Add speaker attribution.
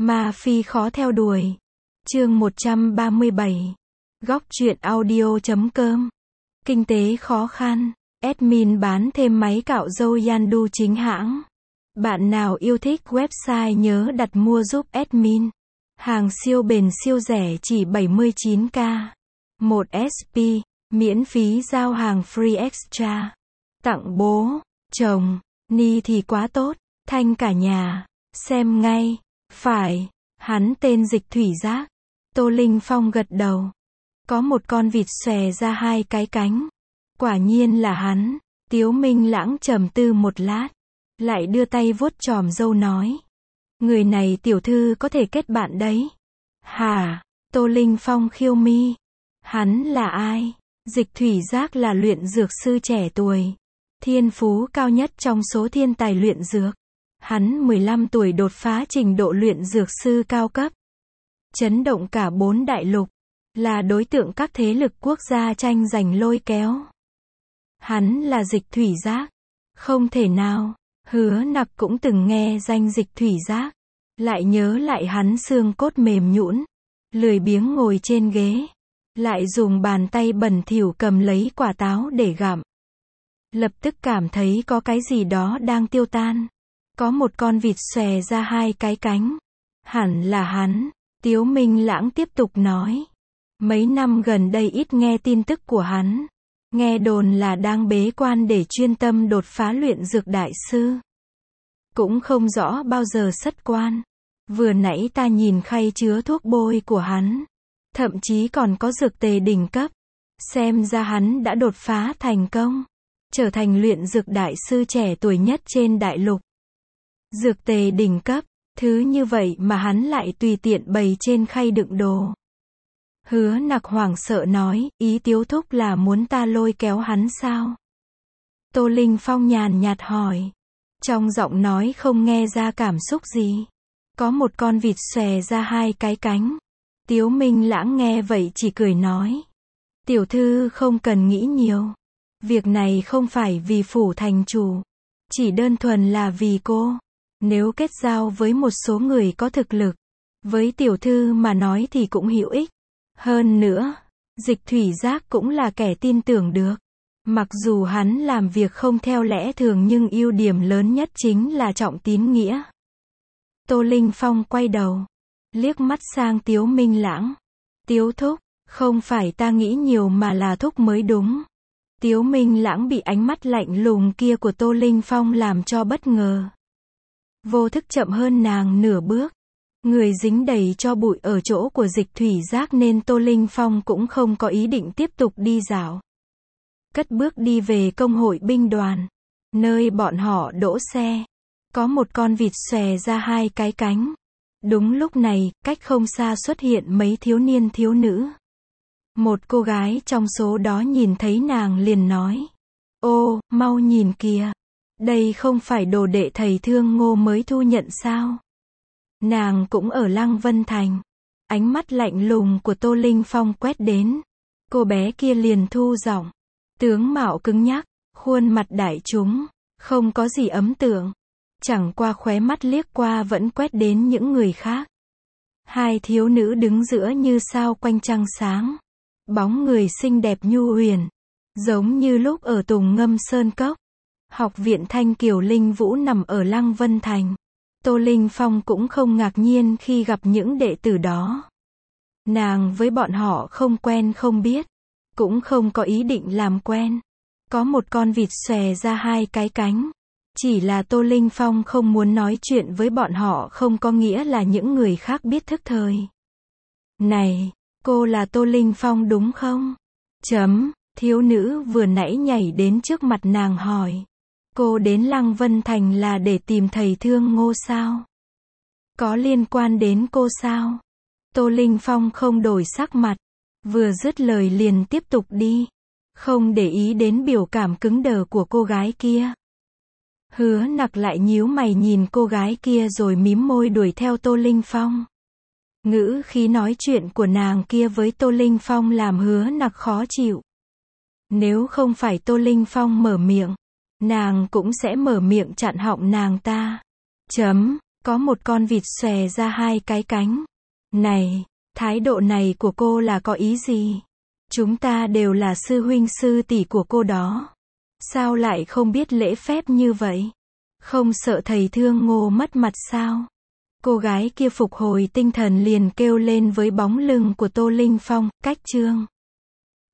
Speaker 1: Ma Phi khó theo đuổi. Chương 137. Góc truyện audio.com. Kinh tế khó khăn. Admin bán thêm máy cạo râu Yandu chính hãng. Bạn nào yêu thích website nhớ đặt mua giúp admin. Hàng siêu bền siêu rẻ chỉ 79k. 1 SP, miễn phí giao hàng free extra. Tặng bố, chồng, Ni thì quá tốt, thanh cả nhà. Xem ngay. Phải, hắn tên Dịch Thủy Giác. Tô Linh Phong gật đầu. Có một con vịt xòe ra hai cái cánh. Quả nhiên là hắn. Tiếu Minh Lãng trầm tư một lát, lại đưa tay vuốt chòm râu nói. Người này tiểu thư có thể kết bạn đấy. Hả? Tô Linh Phong khiêu mi. Hắn là ai? Dịch Thủy Giác là luyện dược sư trẻ tuổi. Thiên phú cao nhất trong số thiên tài luyện dược. Hắn 15 tuổi đột phá trình độ luyện dược sư cao cấp. Chấn động cả 4 đại lục. Là đối tượng các thế lực quốc gia tranh giành lôi kéo. Hắn là Dịch Thủy Giác. Không thể nào. Hứa Nặc cũng từng nghe danh Dịch Thủy Giác. Lại nhớ lại hắn xương cốt mềm nhũn, lười biếng ngồi trên ghế. Lại dùng bàn tay bẩn thỉu cầm lấy quả táo để gặm. Lập tức cảm thấy có cái gì đó đang tiêu tan. Có một con vịt xòe ra hai cái cánh. Hẳn là hắn. Tiếu Minh Lãng tiếp tục nói. Mấy năm gần đây ít nghe tin tức của hắn. Nghe đồn là đang bế quan để chuyên tâm đột phá luyện dược đại sư. Cũng không rõ bao giờ xuất quan. Vừa nãy ta nhìn khay chứa thuốc bôi của hắn. Thậm chí còn có dược tề đỉnh cấp. Xem ra hắn đã đột phá thành công. Trở thành luyện dược đại sư trẻ tuổi nhất trên đại lục. Dược tề đỉnh cấp, thứ như vậy mà hắn lại tùy tiện bày trên khay đựng đồ. Hứa Nặc hoảng sợ nói, ý Tiếu thúc là muốn ta lôi kéo hắn sao? Tô Linh Phong nhàn nhạt hỏi. Trong giọng nói không nghe ra cảm xúc gì. Có một con vịt xòe ra hai cái cánh. Tiếu Minh Lãng nghe vậy chỉ cười nói. Tiểu thư không cần nghĩ nhiều. Việc này không phải vì phủ thành chủ. Chỉ đơn thuần là vì cô. Nếu kết giao với một số người có thực lực, với tiểu thư mà nói thì cũng hữu ích. Hơn nữa, Dịch Thủy Giác cũng là kẻ tin tưởng được. Mặc dù hắn làm việc không theo lẽ thường nhưng ưu điểm lớn nhất chính là trọng tín nghĩa. Tô Linh Phong quay đầu, liếc mắt sang Tiếu Minh Lãng. Tiếu thúc, không phải ta nghĩ nhiều mà là thúc mới đúng. Tiếu Minh Lãng bị ánh mắt lạnh lùng kia của Tô Linh Phong làm cho bất ngờ. Vô thức chậm hơn nàng nửa bước. Người dính đầy cho bụi ở chỗ của Dịch Thủy Giác nên Tô Linh Phong cũng không có ý định tiếp tục đi dạo. Cất bước đi về công hội binh đoàn. Nơi bọn họ đỗ xe. Có một con vịt xòe ra hai cái cánh. Đúng lúc này, cách không xa xuất hiện mấy thiếu niên thiếu nữ. Một cô gái trong số đó nhìn thấy nàng liền nói. Ô, mau nhìn kìa. Đây không phải đồ đệ thầy Thương Ngô mới thu nhận sao? Nàng cũng ở Lăng Vân Thành. Ánh mắt lạnh lùng của Tô Linh Phong quét đến. Cô bé kia liền thu giọng. Tướng mạo cứng nhắc, khuôn mặt đại chúng, không có gì ấn tượng. Chẳng qua khóe mắt liếc qua vẫn quét đến những người khác. Hai thiếu nữ đứng giữa như sao quanh trăng sáng. Bóng người xinh đẹp nhu huyền. Giống như lúc ở Tùng Ngâm Sơn Cốc. Học viện Thanh Kiều Linh Vũ nằm ở Lăng Vân Thành. Tô Linh Phong cũng không ngạc nhiên khi gặp những đệ tử đó. Nàng với bọn họ không quen không biết. Cũng không có ý định làm quen. Có một con vịt xòe ra hai cái cánh. Chỉ là Tô Linh Phong không muốn nói chuyện với bọn họ không có nghĩa là những người khác biết thức thời. Này, cô là Tô Linh Phong đúng không? Thiếu nữ vừa nãy nhảy đến trước mặt nàng hỏi. Cô đến Lăng Vân Thành là để tìm thầy Thương Ngô sao? Có liên quan đến cô sao? Tô Linh Phong không đổi sắc mặt. Vừa dứt lời liền tiếp tục đi. Không để ý đến biểu cảm cứng đờ của cô gái kia. Hứa Nặc lại nhíu mày nhìn cô gái kia rồi mím môi đuổi theo Tô Linh Phong. Ngữ khí nói chuyện của nàng kia với Tô Linh Phong làm Hứa Nặc khó chịu. Nếu không phải Tô Linh Phong mở miệng, nàng cũng sẽ mở miệng chặn họng nàng ta. Có một con vịt xòe ra hai cái cánh. Này, thái độ này của cô là có ý gì? Chúng ta đều là sư huynh sư tỷ của cô đó. Sao lại không biết lễ phép như vậy? Không sợ thầy Thương Ngô mất mặt sao? Cô gái kia phục hồi tinh thần liền kêu lên với bóng lưng của Tô Linh Phong, cách chương.